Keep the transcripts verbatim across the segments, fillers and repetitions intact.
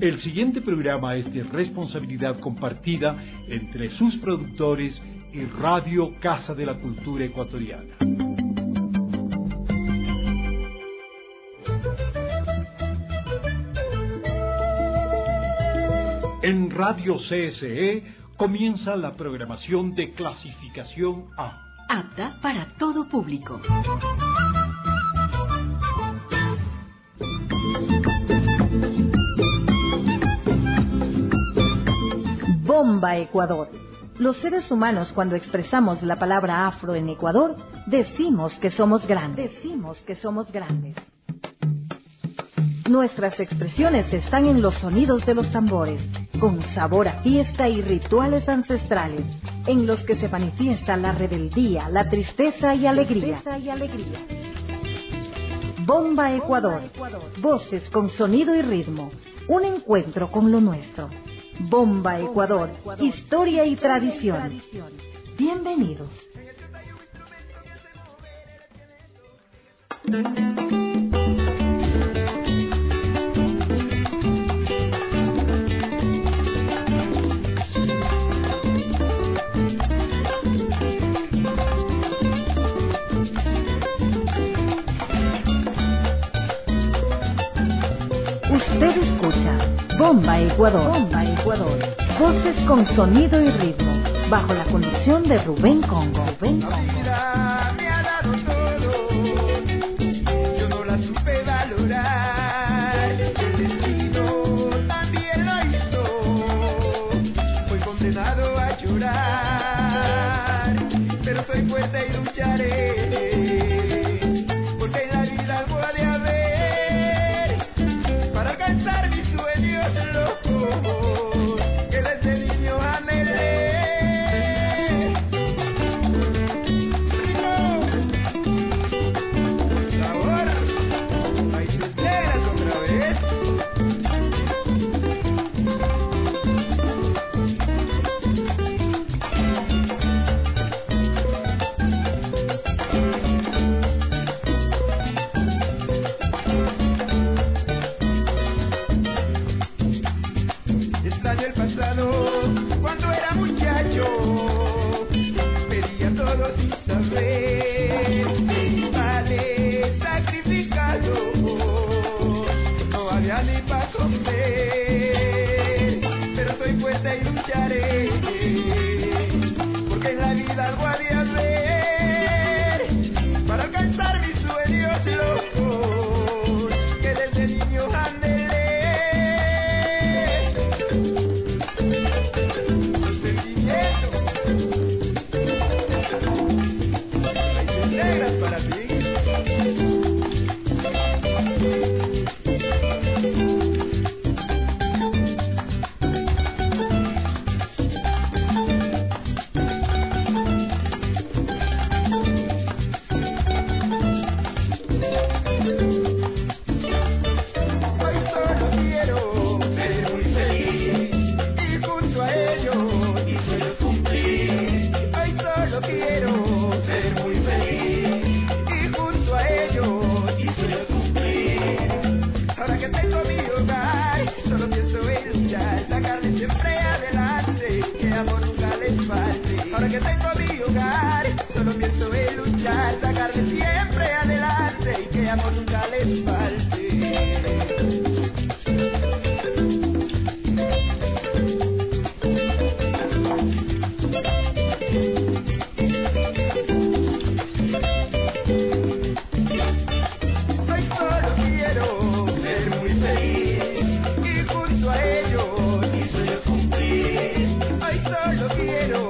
El siguiente programa es de responsabilidad compartida entre sus productores y Radio Casa de la Cultura Ecuatoriana. En Radio C S E comienza la programación de clasificación A. Apta para todo público. Bomba Ecuador. Los seres humanos, cuando expresamos la palabra afro en Ecuador, decimos que somos grandes. Decimos que somos grandes. Nuestras expresiones están en los sonidos de los tambores, con sabor a fiesta y rituales ancestrales, en los que se manifiesta la rebeldía, la tristeza y alegría. Bomba Ecuador. Voces con sonido y ritmo. Un encuentro con lo nuestro. Bomba Ecuador. Historia y tradición. Bienvenidos. Usted escucha Bomba Ecuador. Bomba Ecuador. Voces con sonido y ritmo, bajo la conducción de Rubén Congo. Rubén Congo. La vida me ha dado todo, yo no la supe valorar. El destino también lo hizo, fui condenado a llorar. Pero soy fuerte y lucharé. Porque en la vida algo ha de hacer para alcanzar mis sueños locos que desde niño anhelé. Los sentimientos, raíces negras para ti. Ahora que tengo mi hogar, solo pienso en luchar, sacarle siempre adelante y que amor nunca les falte. Hoy solo quiero ser muy feliz y junto a ello mis sueños cumplir. Hoy solo quiero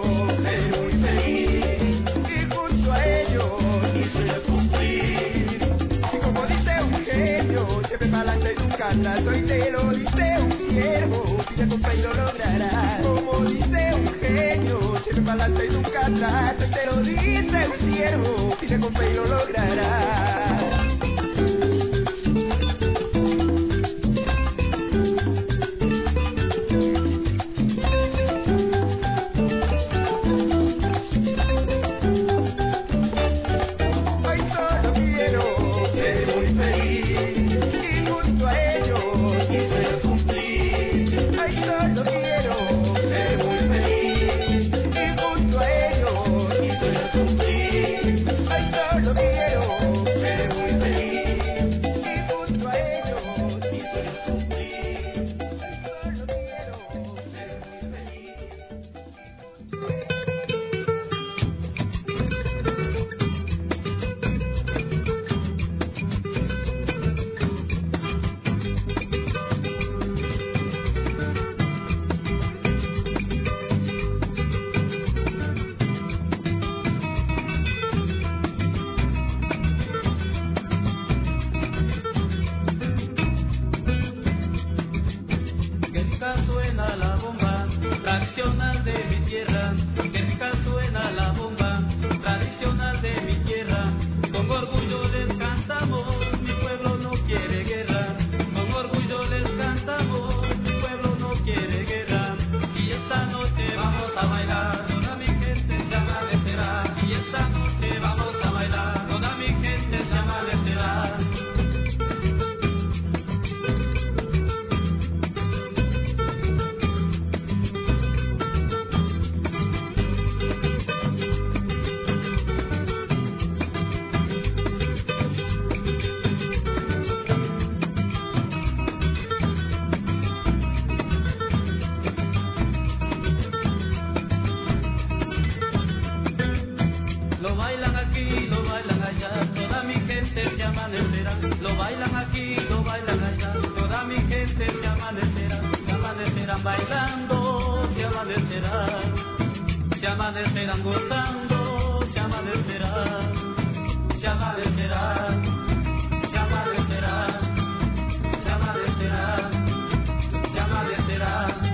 soy te lo dice un siervo, pide con fe y lo logrará. Como dice un genio, siempre para adelante y nunca atrás. Soy te lo dice un siervo, pide con fe y lo logrará. Ser muy feliz y junto a ellos quise cumplir. amanecerá, lo bailan aquí, lo bailan allá, toda mi gente se amanecerá, se amanecerán bailando, se amanecerán, se amanecerán gozando, se amanecerán, se amanecerán, se amanecerán, se amanecerán, se amanecerán.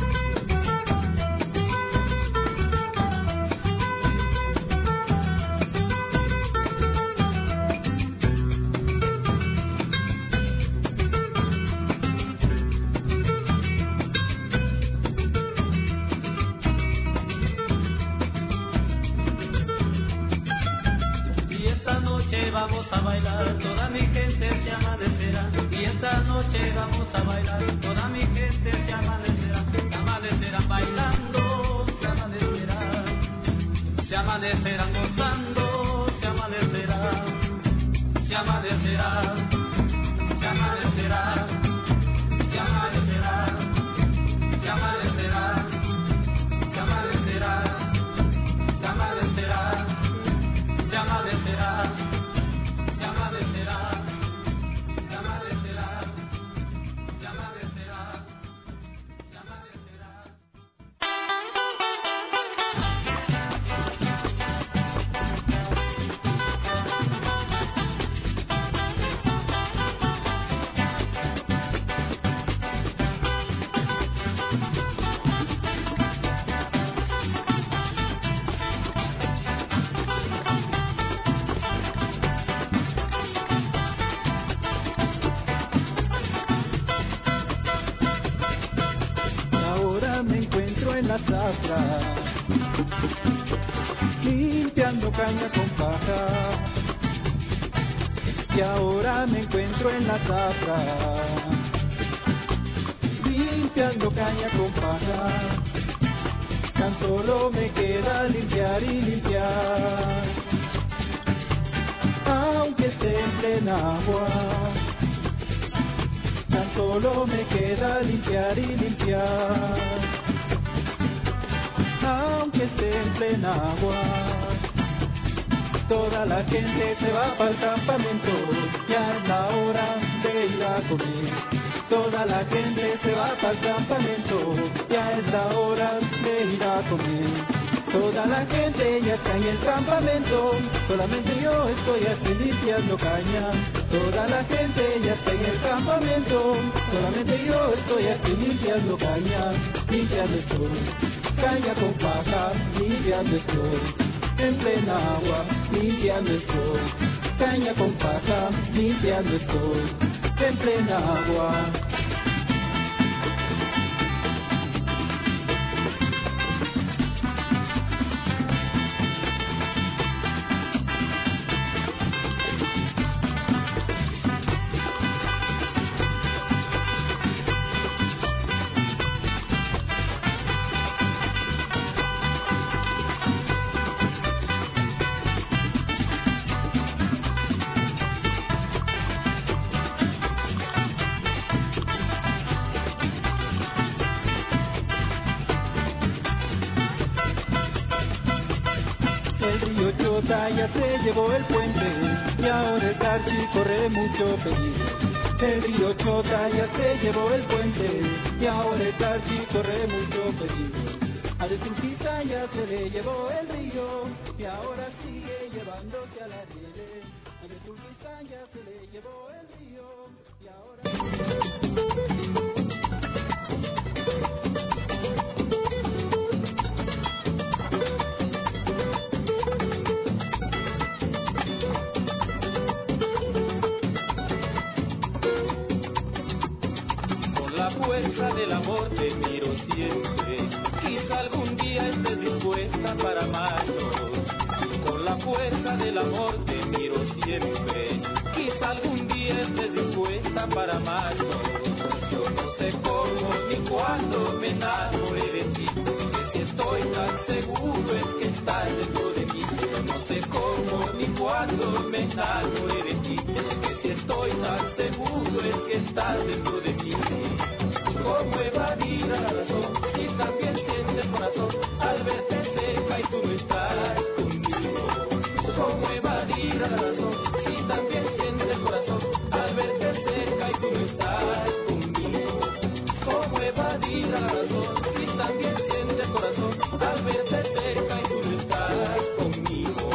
Vamos a bailar, toda mi gente se amanecerá. Y esta noche vamos a bailar, toda mi gente se amanecerá. Se amanecerán bailando, se amanecerán, se amanecerán gozando, se amanecerán, se amanecerán, se amanecerán, se amanecerán, se amanecerán, se amanecerán, se amanecerán, se amanecerán. Limpiando caña con paja, y ahora me encuentro en la zafra, limpiando caña con paja, tan solo me queda limpiar y limpiar, aunque esté en plena agua, tan solo me queda limpiar y limpiar, aunque esté en plena agua. Toda la gente se va para el campamento, ya es la hora de ir a comer. Toda la gente se va para el campamento, ya es la hora de ir a comer. Toda la gente ya está en el campamento, solamente yo estoy aquí limpiando caña. Toda la gente ya está en el campamento, solamente yo estoy aquí limpiando caña. Limpiando estoy, caña con paja, limpiando estoy. En plena agua, limpiando estoy, caña con paja, limpiando estoy, en plena agua. Ya se llevó el puente y ahora el taxi corre mucho peligro. El río Chota ya se llevó el puente y ahora el taxi corre mucho peligro. A Desulquita ya se le llevó el río y ahora sigue llevándose a la riele. A Desulquita ya se le llevó el río y ahora... Fuerza del amor te miro siempre, quizá algún día estés dispuesta para amarnos. Con la fuerza del amor te miro siempre, quizá algún día estés dispuesta para amarnos. Yo no sé cómo ni cuándo me enamoré de ti, que si estoy tan seguro es que estás dentro de mí. Yo no sé cómo ni cuándo me enamoré de ti, que si estoy tan seguro es que estás dentro de mí. ¿Cómo evadir a la razón si también sientes el corazón al verte cerca y tú no estás conmigo? ¿Cómo evadir a la razón si también sientes el corazón varía la razón y también siente el corazón al verte cerca y tú no estás conmigo.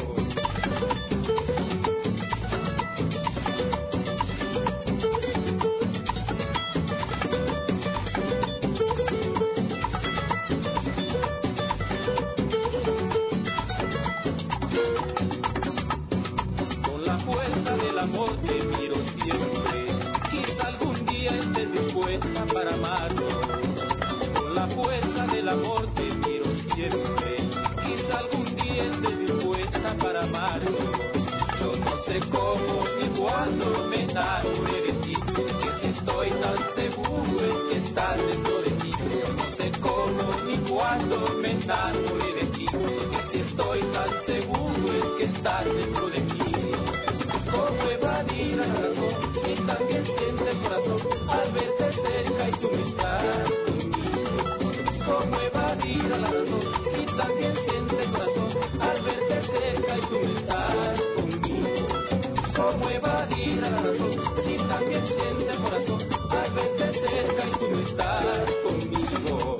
Con la fuerza del amor te miro siempre, quizá algún día estés dispuesta para amarnos. Con la fuerza del amor te miro siempre, quizá algún día estés dispuesta para amarnos. Yo no sé cómo ni cuándo me enamoré de ti, que si estoy tan seguro es que estás dentro de mí. Yo no sé cómo ni cuándo me enamoré de ti, que si estoy tan seguro es que estás dentro de mí. Cómo evadir la razón y también siente el corazón al verte cerca y tú no estás conmigo. Cómo evadir la razón y también siente el corazón al verte cerca y tú no estás conmigo. Cómo evadir la razón y también siente el corazón al verte cerca y tú no estás conmigo.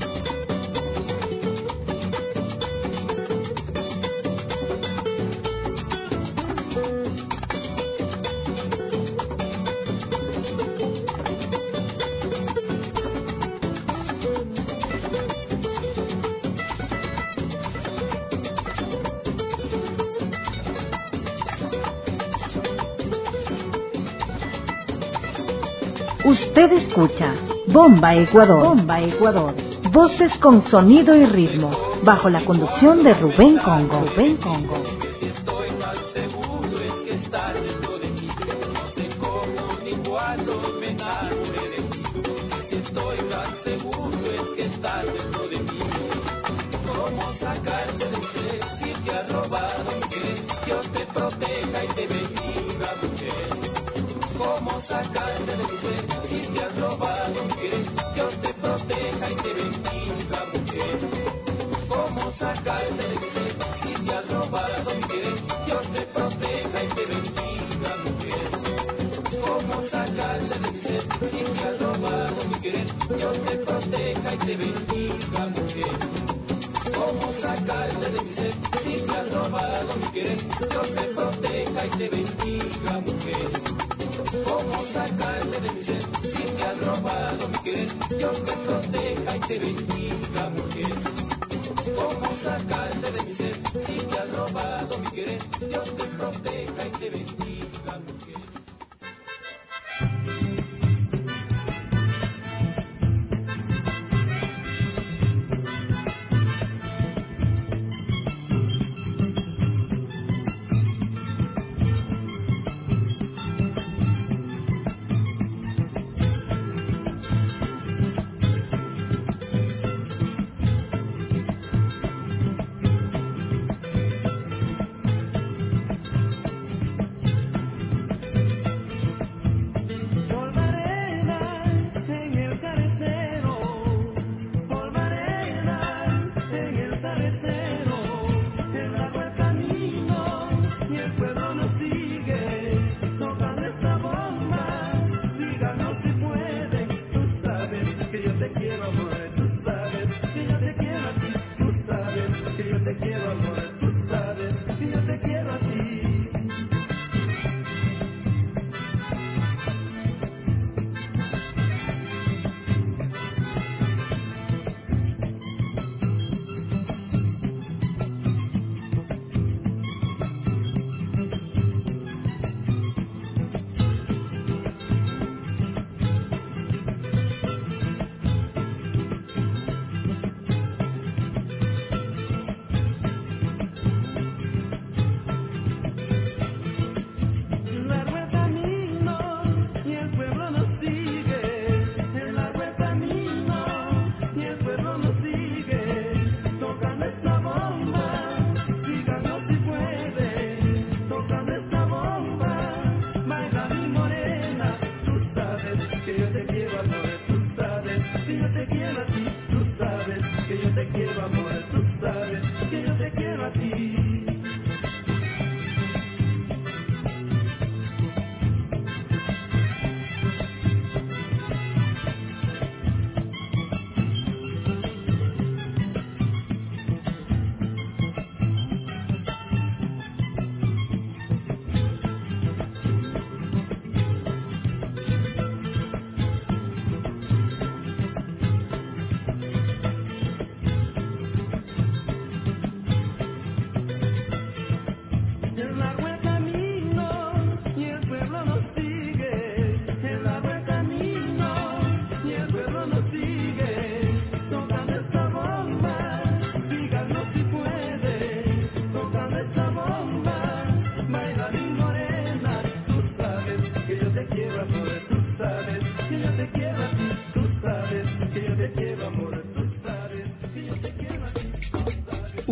Usted escucha Bomba Ecuador, Bomba Ecuador, voces con sonido y ritmo, bajo la conducción de Rubén Congo, Rubén Congo. Si estoy tan seguro es que estás dentro de mí. No sé cómo ni cuándo me enamoré de ti. Si estoy tan seguro es que estás dentro de mí. ¿Cómo sacarte de ser si te has robado mi querer? Dios te proteja y te bendiga, mujer. ¿Cómo sacarte de ser si te has robado mi querer? Dios te proteja y te bendiga, mujer. ¿Cómo sacarte de ser si te has robado mi querer? Dios te proteja y te bendiga, mujer. ¿Cómo sacarte de ser si te has robado mi querer? Dios te proteja y te bendiga, mujer. ¿Cómo sacarte de mi ser si te has robado mi querer? Dios te proteja y te bendiga, mujer. ¿Cómo sacarte de mi ser si te has robado mi querer? Dios te proteja y te bendiga, mujer. ¿Cómo sacarte de mi ser si te has robado mi querer? Dios te proteja y te bendiga, mujer.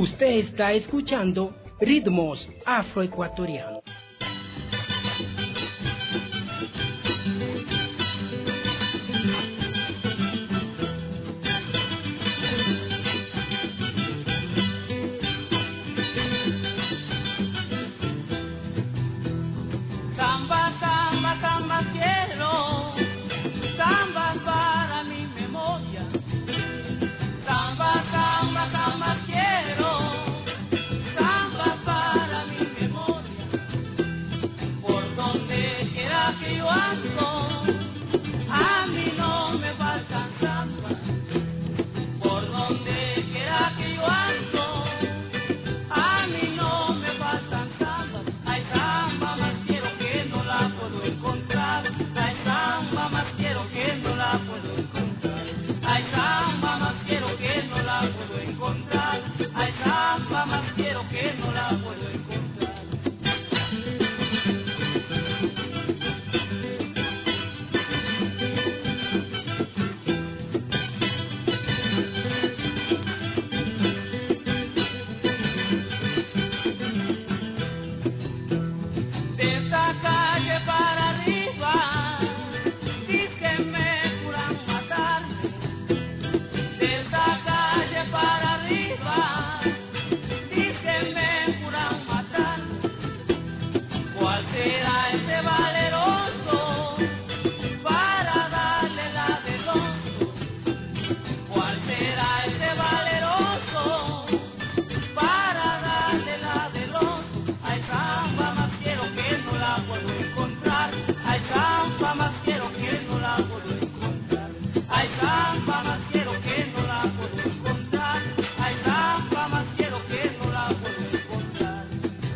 Usted está escuchando Ritmos Afroecuatorianos. Samba, samba, samba quiero, samba para mi memoria. Samba, samba, samba quiero, samba para mi memoria. Por donde quiera que yo ando, a mí no me faltan samba. Por donde quiera que yo ando, a mí no me faltan samba. Hay samba más quiero que no la puedo encontrar. Hay samba más quiero que no la puedo encontrar. Hay samba más quiero que no la puedo encontrar. Hay samba más quiero que no la puedo encontrar. De esta calle para arriba, dice que me juran matarme. De esta calle para arriba, dice que me juran matarme. ¿Cuál será ese valeroso para darle la del oso? ¿Cuál será ese valeroso para darle la del oso? Hay samba más quiero que no la puedo encontrar. Hay samba más quiero que no la puedo encontrar. Hay samba más quiero que no la puedo encontrar. Hay samba más quiero que no la puedo encontrar.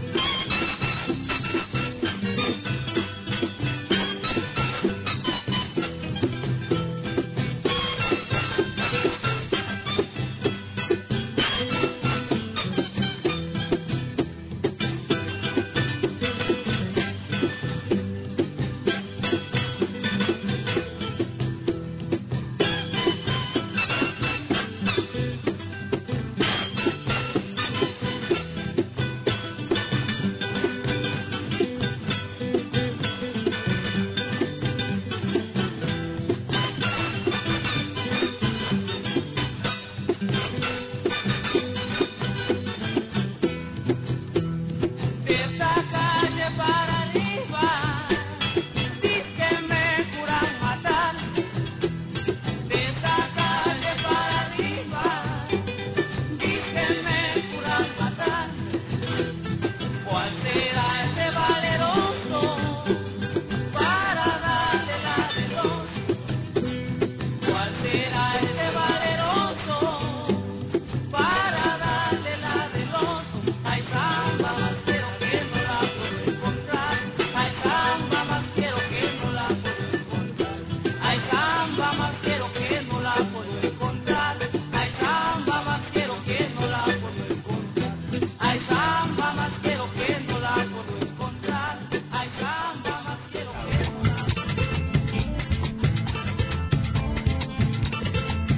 De esta calle para arriba, dice que me juran matar. De esta calle para arriba, dice que me juran matar. ¿Cuál será ese valeroso para darle la del oso? ¿Cuál será ese valeroso para darle la del oso? Hay samba más quiero que no la puedo encontrar. Hay samba más quiero que no la puedo encontrar. Hay samba más quiero que no la puedo encontrar. Hay samba más quiero que no la puedo encontrar. Hay samba más quiero que no la puedo encontrar. Hay samba más quiero que no la puedo encontrar.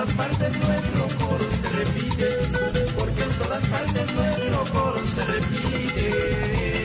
todas partes nuestro coro se repite, porque en todas partes nuestro coro se repite.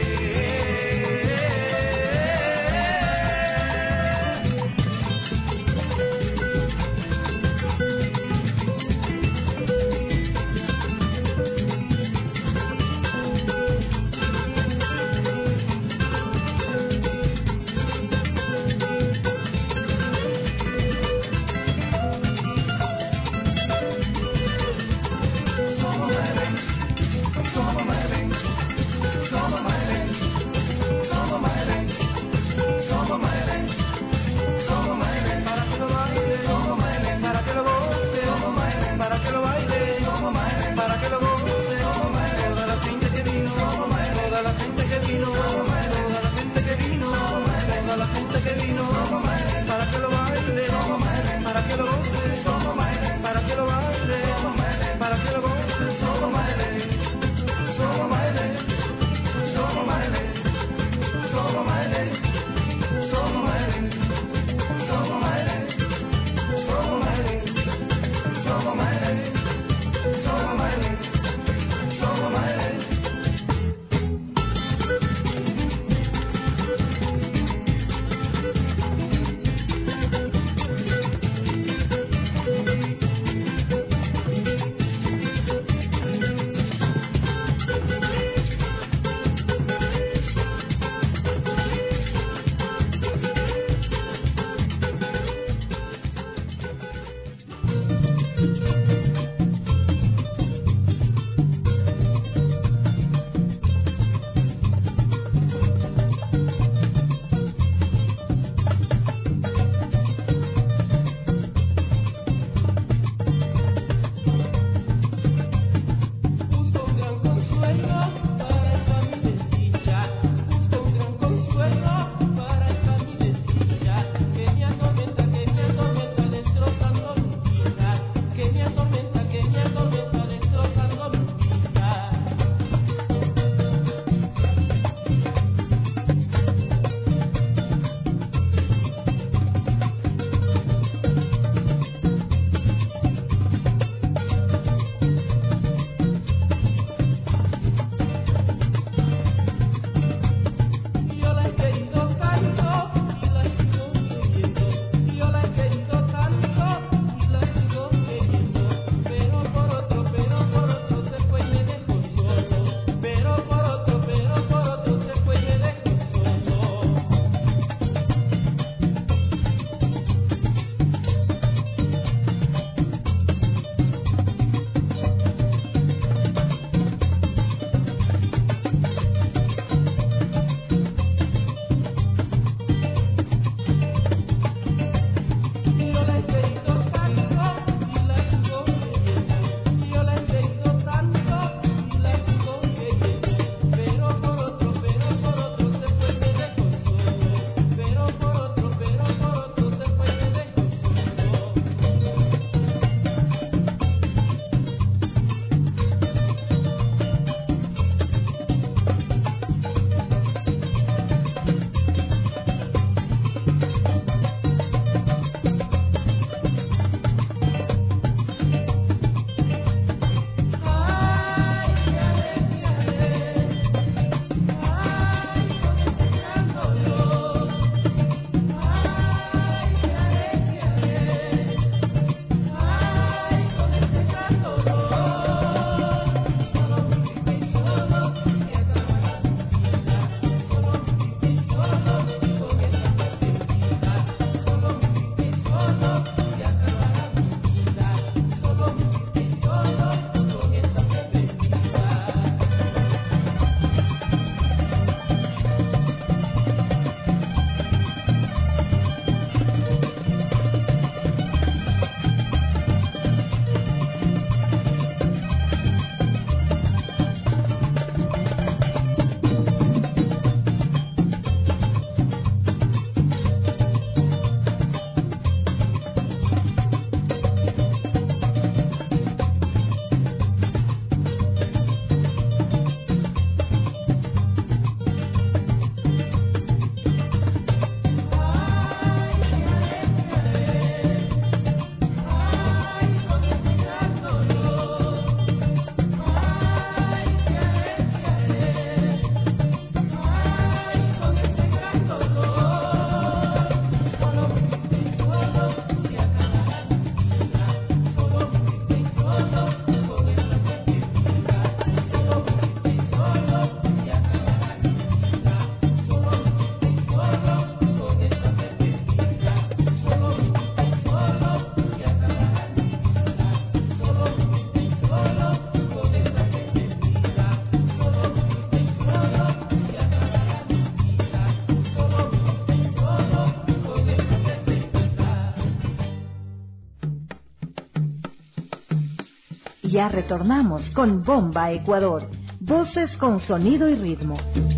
Ya retornamos con Bomba Ecuador, voces con sonido y ritmo.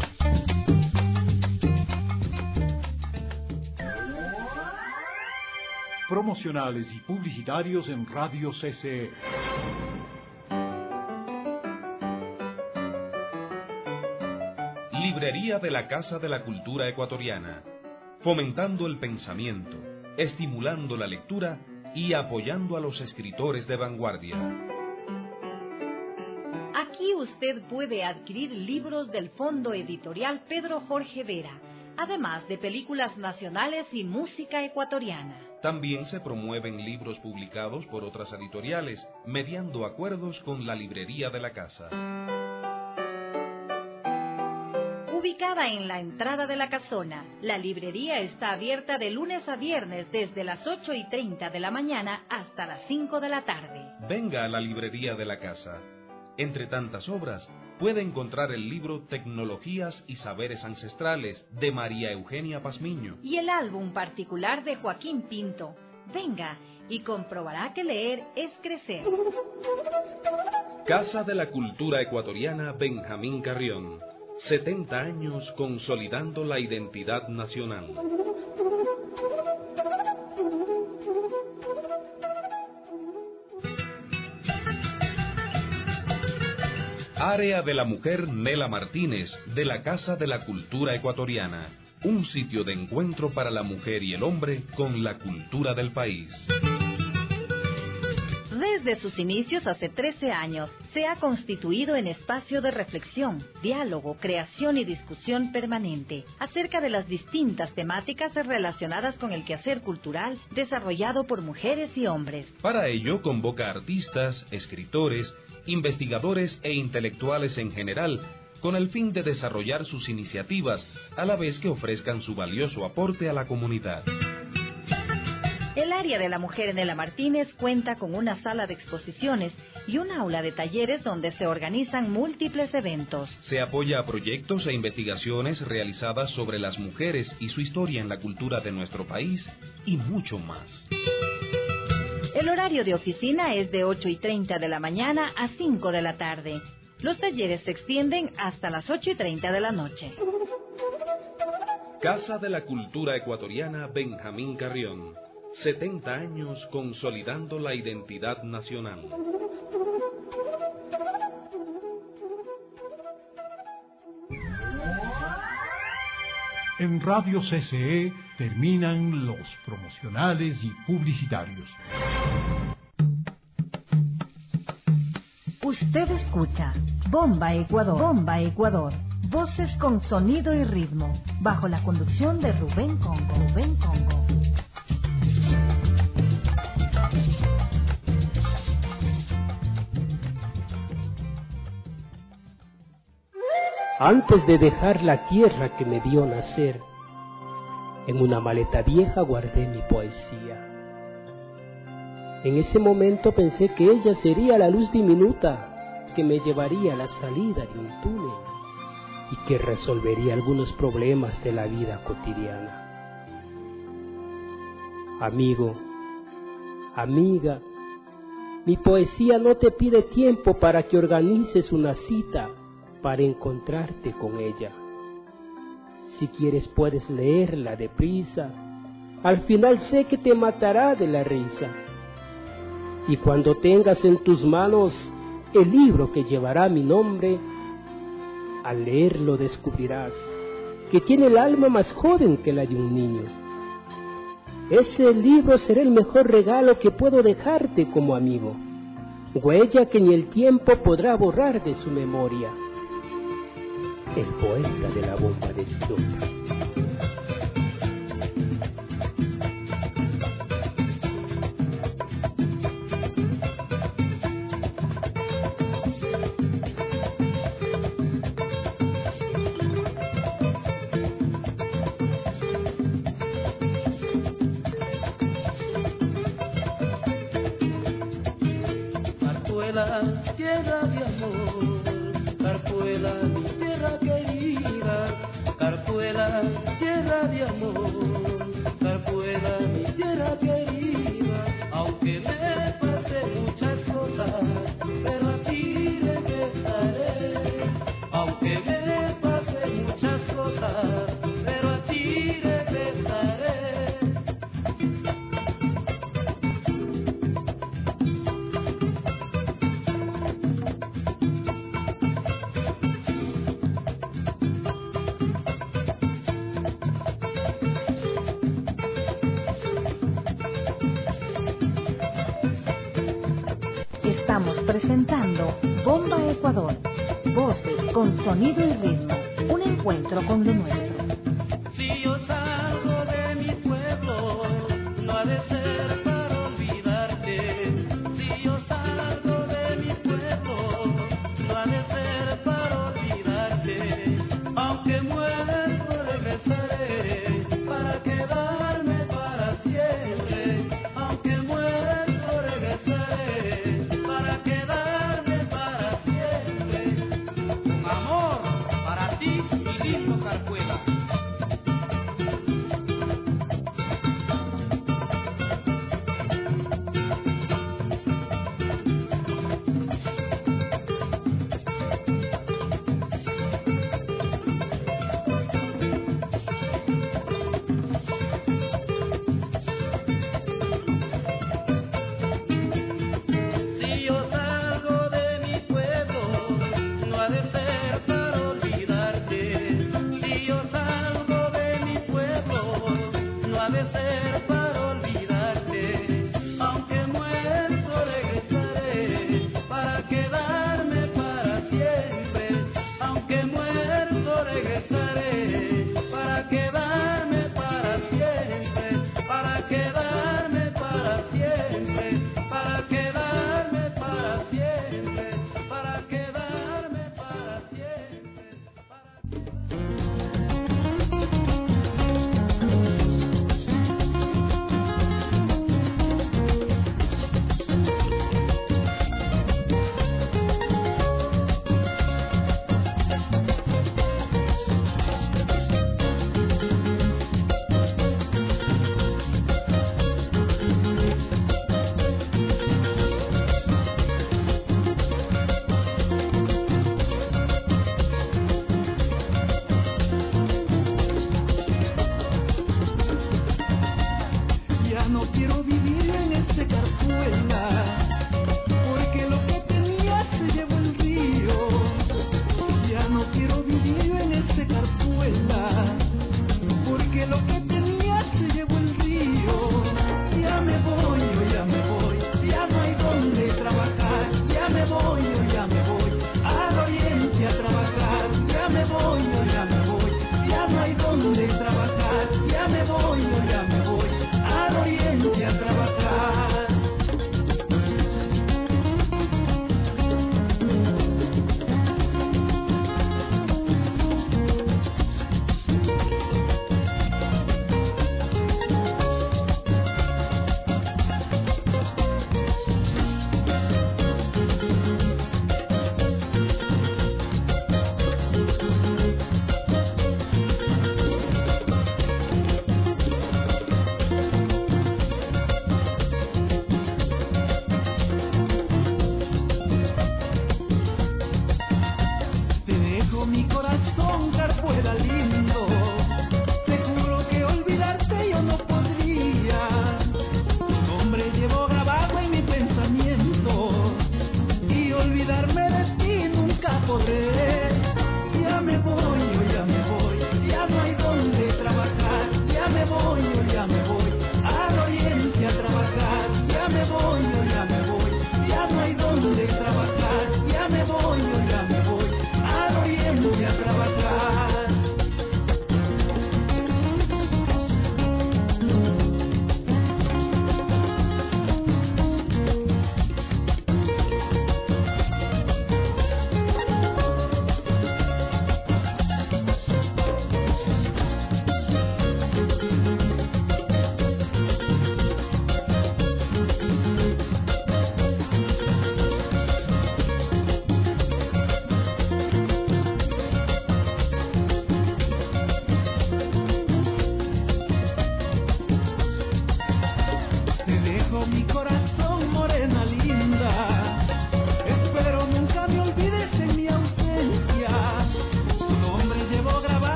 Promocionales y publicitarios en Radio C C E. Librería de la Casa de la Cultura Ecuatoriana, fomentando el pensamiento, estimulando la lectura y apoyando a los escritores de vanguardia. Aquí usted puede adquirir libros del Fondo Editorial Pedro Jorge Vera, además de películas nacionales y música ecuatoriana. También se promueven libros publicados por otras editoriales, mediando acuerdos con la librería de la casa. Ubicada en la entrada de la casona, la librería está abierta de lunes a viernes desde las ocho y treinta de la mañana hasta las cinco de la tarde. Venga a la librería de la casa. Entre tantas obras, puede encontrar el libro Tecnologías y Saberes Ancestrales de María Eugenia Pazmiño y el álbum particular de Joaquín Pinto. Venga y comprobará que leer es crecer. Casa de la Cultura Ecuatoriana Benjamín Carrión. setenta años consolidando la identidad nacional. Área de la Mujer Nela Martínez, de la Casa de la Cultura Ecuatoriana. Un sitio de encuentro para la mujer y el hombre con la cultura del país. Desde sus inicios hace trece años, se ha constituido en espacio de reflexión, diálogo, creación y discusión permanente acerca de las distintas temáticas relacionadas con el quehacer cultural desarrollado por mujeres y hombres. Para ello convoca artistas, escritores, investigadores e intelectuales en general, con el fin de desarrollar sus iniciativas, a la vez que ofrezcan su valioso aporte a la comunidad. El área de la mujer Nela Martínez cuenta con una sala de exposiciones y un aula de talleres donde se organizan múltiples eventos. Se apoya a proyectos e investigaciones realizadas sobre las mujeres y su historia en la cultura de nuestro país y mucho más. El horario de oficina es de ocho y treinta de la mañana a cinco de la tarde. Los talleres se extienden hasta las ocho y treinta de la noche. Casa de la Cultura Ecuatoriana Benjamín Carrión. setenta años consolidando la identidad nacional. En Radio C C E terminan los promocionales y publicitarios. Usted escucha Bomba Ecuador, Bomba Ecuador, voces con sonido y ritmo, bajo la conducción de Rubén Congo, Rubén Congo. Antes de dejar la tierra que me vio nacer, en una maleta vieja guardé mi poesía. En ese momento pensé que ella sería la luz diminuta que me llevaría a la salida de un túnel y que resolvería algunos problemas de la vida cotidiana. Amigo, amiga, mi poesía no te pide tiempo para que organices una cita para encontrarte con ella. Si quieres puedes leerla deprisa, al final sé que te matará de la risa. Y cuando tengas en tus manos el libro que llevará mi nombre, al leerlo descubrirás que tiene el alma más joven que la de un niño. Ese libro será el mejor regalo que puedo dejarte como amigo, huella que ni el tiempo podrá borrar de su memoria. El poeta de la bomba de Chillota. Carpuela, tierra de amor, Carpuela, mi tierra querida, Carpuela, tierra de amor, Carpuela, mi tierra querida, aunque me pasen muchas cosas, Estamos presentando Bomba Ecuador, voces con sonido y ritmo, un encuentro con lo nuestro. Si yo salgo de mi pueblo, no ha de ser para olvidarte. Si yo salgo de mi pueblo, no ha de ser para olvidarte. Aunque muerto regresaré para quedarme para siempre. Aunque muerto regresaré para quedarme para siempre. Con amor para ti y lindo Carpuela.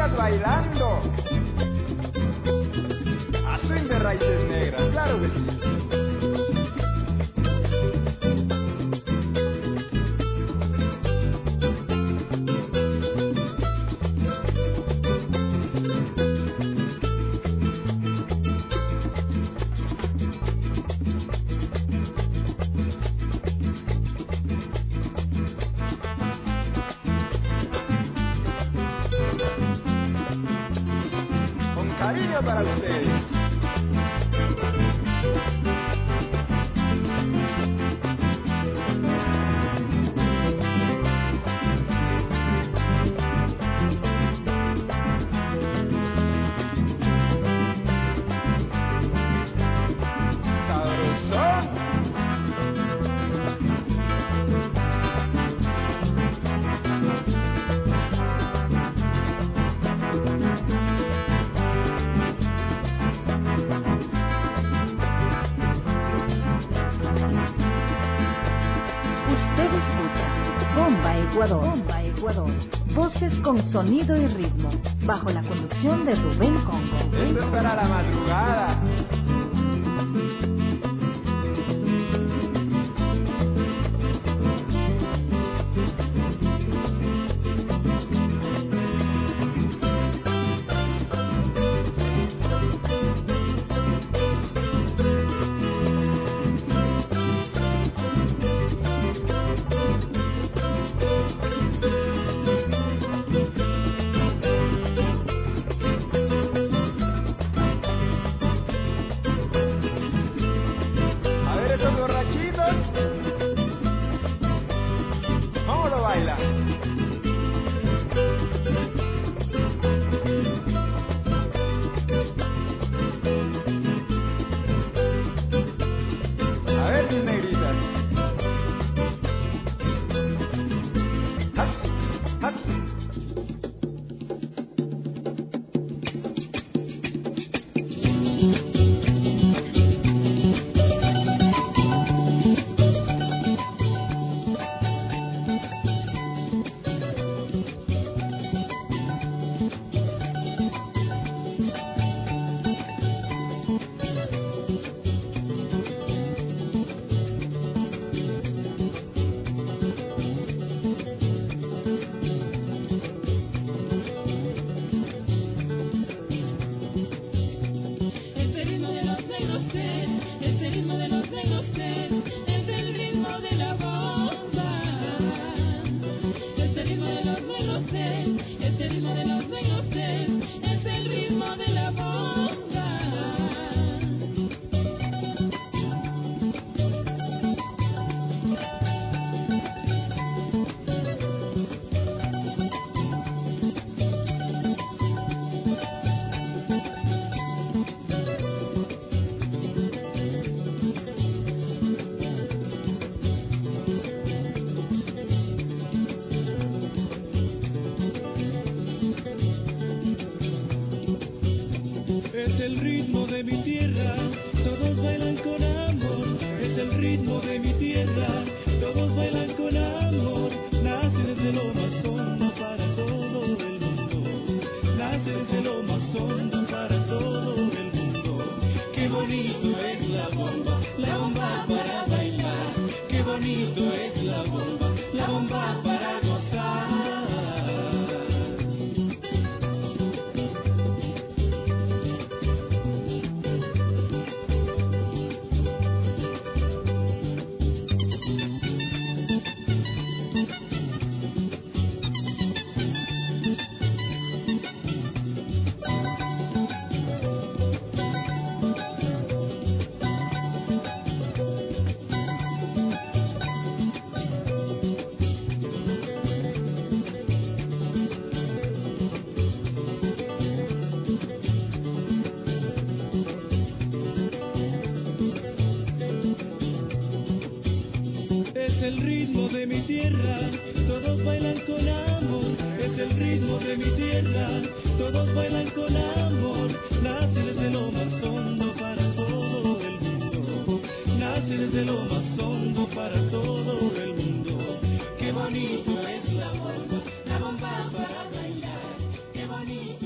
sigas bailando. A swing de raíces negras, claro que sí. Cariño para ustedes. Sabrosón. Bomba Ecuador. Bomba Ecuador. Voces con sonido y ritmo, bajo la conducción de Rubén Congo. Esto es para la madrugada. Es el ritmo de mi tierra, todos bailan con amor. Es el ritmo de mi tierra, todos bailan con amor. Nace desde lo más hondo para todo el mundo. Nace desde lo más hondo para todo el mundo. Qué bonito es la bomba, la bomba para bailar. Qué bonito es la bomba, la bomba para gozar. Es el ritmo de mi tierra, todos bailan con amor. Es el ritmo de mi tierra, todos bailan con amor. Nace desde lo más hondo para todo el mundo. Nace desde lo más hondo para todo el mundo. Qué bonito es la bomba, la bomba para bailar. Qué bonito.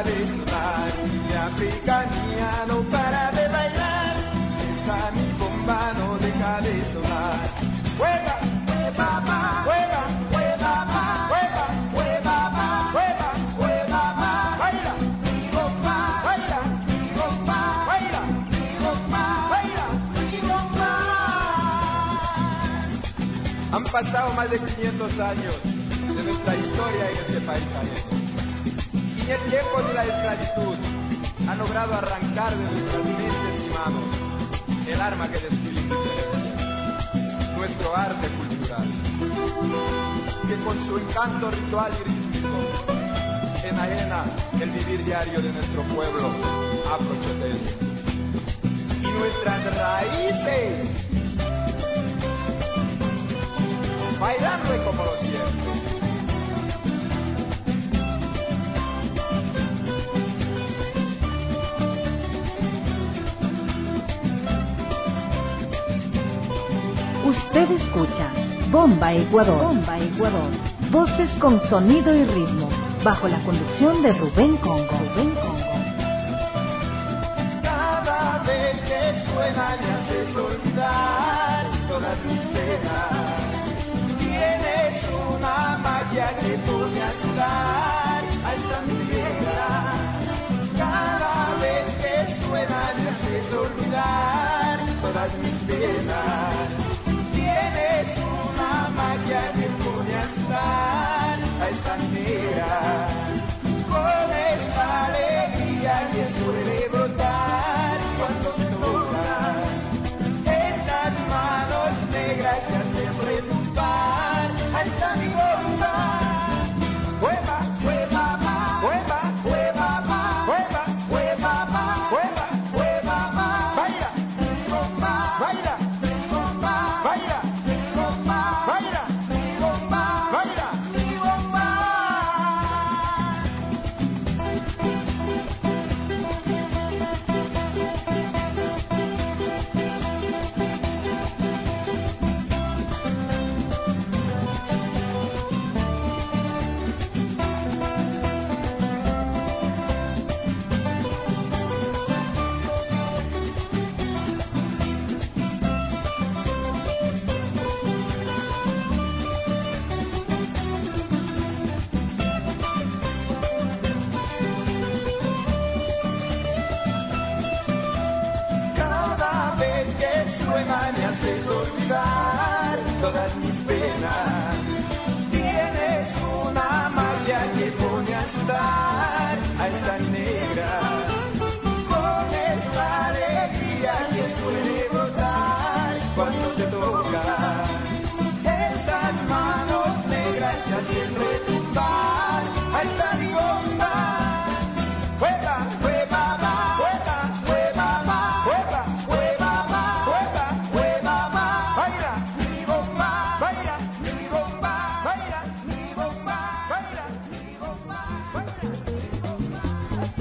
deja de sonar, mi africanía no para de bailar, esa mi bomba no deja de sonar. Juega, juega, ma, juega, juega, ma, juega, juega, ma, juega, juega, ma, baila, mi bomba, baila, mi bomba, baila, mi bomba, baila, mi bomba. Han pasado más de quinientos años de nuestra historia en este país alegre. Y el tiempo de la esclavitud ha logrado arrancar de nuestras mentes y manos el arma que destruye indiferencia, nuestro arte cultural, que con su encanto ritual y rítmico enajena el vivir diario de nuestro pueblo afrochotense. Y nuestras raíces, bailando como lo siento. Usted escucha Bomba Ecuador, Bomba Ecuador, voces con sonido y ritmo, bajo la conducción de Rubén Congo. Rubén Congo. Cada vez que suena me haces olvidar todas mis penas. Tienes una magia que pone a sudar a esta mi tierra. Cada vez que suena me haces olvidar todas mis penas. Tienes una magia que pone a sudar a esta negra. Con esta alegría que suele brotar cuando te toca. Estas manos negras que hacen retumbar a esta mi bomba. Hueva, hueva, ma, hueva, hueva, ma, hueva, hueva, ma, hueva, hueva, ma. Baila, mi bomba, baila, mi bomba, baila, mi bomba, baila, mi bomba, baila, mi bomba. Cada vez que suena me haces olvidar todas mis penas. Tienes una magia que pone a sudar a esta negra. Con esa alegría que suele brotar cuando te toca. Estas manos negras que hacen retumbar a esta mi bomba. Juega, juega, ma, juega, juega, ma, juega, juega, ma, juega, juega, ma. Baila, mi bomba, baila, mi bomba, baila, mi bomba, baila, mi bomba, baila, mi bomba.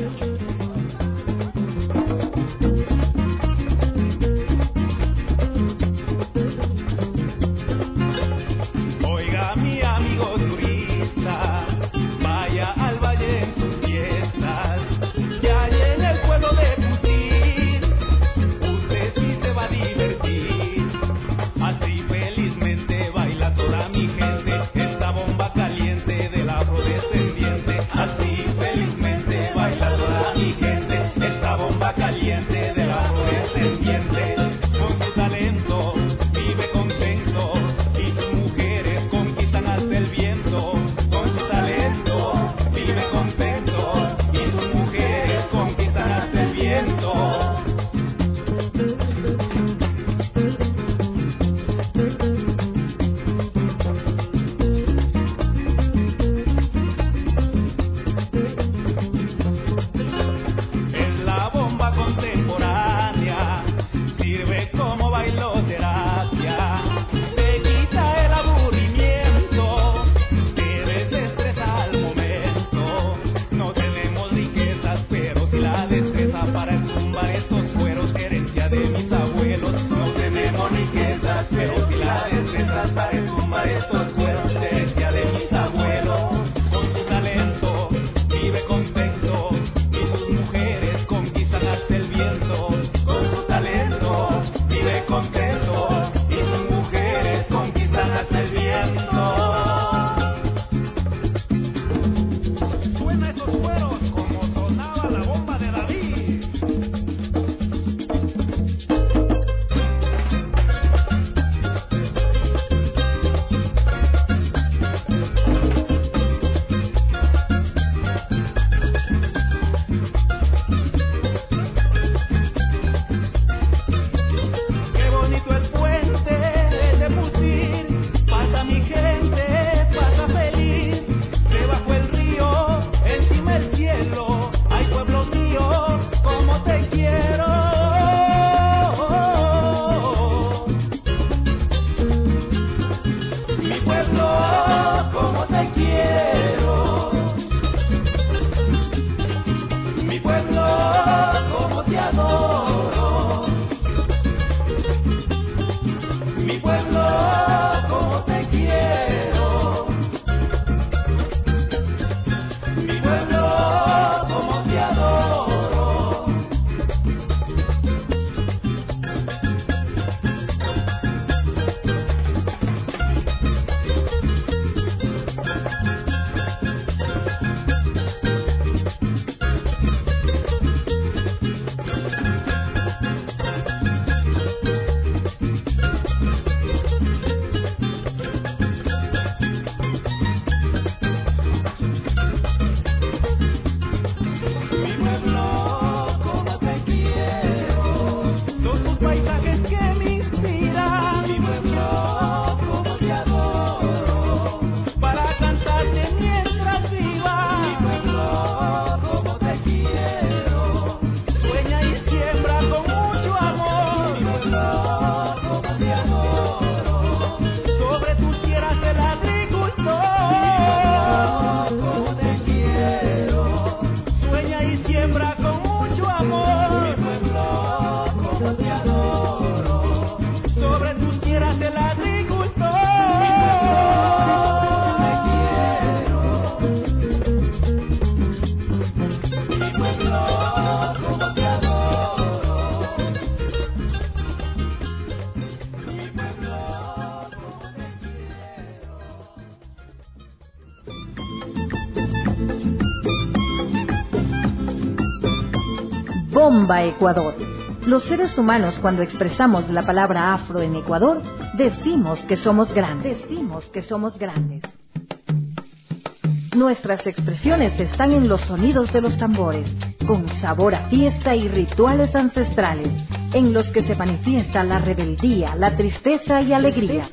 Bomba Ecuador. Los seres humanos, cuando expresamos la palabra afro en Ecuador, decimos que somos grandes. Decimos que somos grandes. Nuestras expresiones están en los sonidos de los tambores, con sabor a fiesta y rituales ancestrales, en los que se manifiesta la rebeldía, la tristeza y alegría.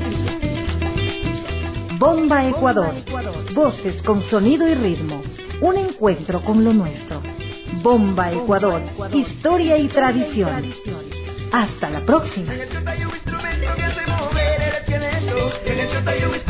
Bomba Ecuador. Voces con sonido y ritmo. Un encuentro con lo nuestro. Bomba Ecuador. Historia y tradición. Hasta la próxima.